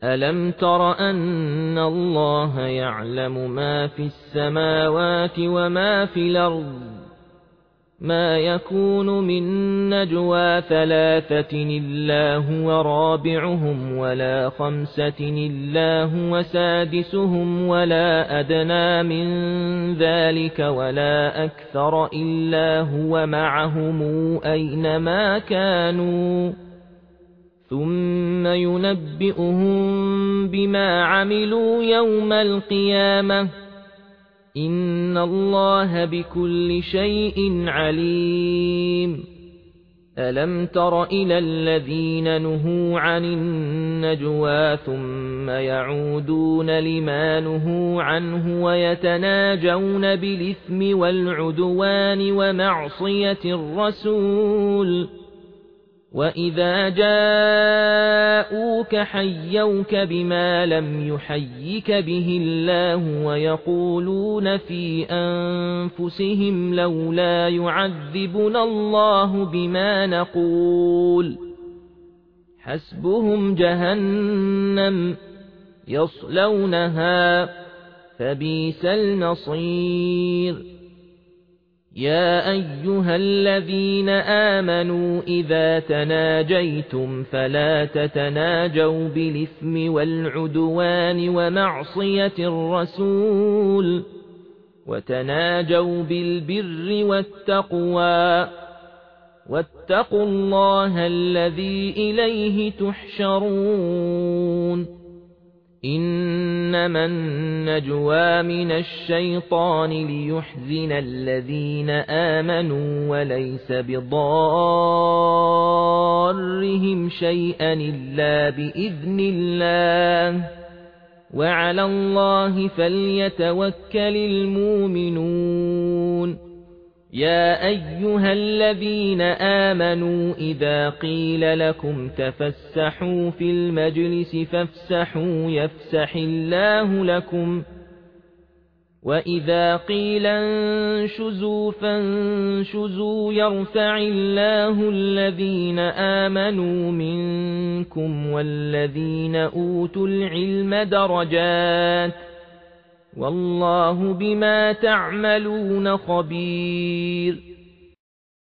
ألم تر أن الله يعلم ما في السماوات وما في الأرض ما يكون من نجوى ثلاثة إلا هو رابعهم ولا خمسة إلا هو سادسهم ولا أدنى من ذلك ولا أكثر إلا هو معهم أينما كانوا ثم ينبئهم بما عملوا يوم القيامة إن الله بكل شيء عليم ألم تر إلى الذين نهوا عن النجوى ثم يعودون لما نهوا عنه ويتناجون بالإثم والعدوان ومعصية الرسول وإذا جاءوك حيوك بما لم يحيك به الله ويقولون في أنفسهم لولا يعذبنا الله بما نقول حسبهم جهنم يصلونها فبئس المصير يا أيها الذين آمنوا إذا تناجيتم فلا تتناجوا بالإثم والعدوان ومعصية الرسول وتناجوا بالبر والتقوى واتقوا الله الذي إليه تحشرون إنما النجوى من الشيطان ليحزن الذين آمنوا وليس بضارهم شيئا إلا بإذن الله وعلى الله فليتوكل المؤمنون يا أيها الذين آمنوا إذا قيل لكم تفسحوا في المجلس فافسحوا يفسح الله لكم وإذا قيل انشزوا فانشزوا يرفع الله الذين آمنوا منكم والذين أوتوا العلم درجات والله بما تعملون خبير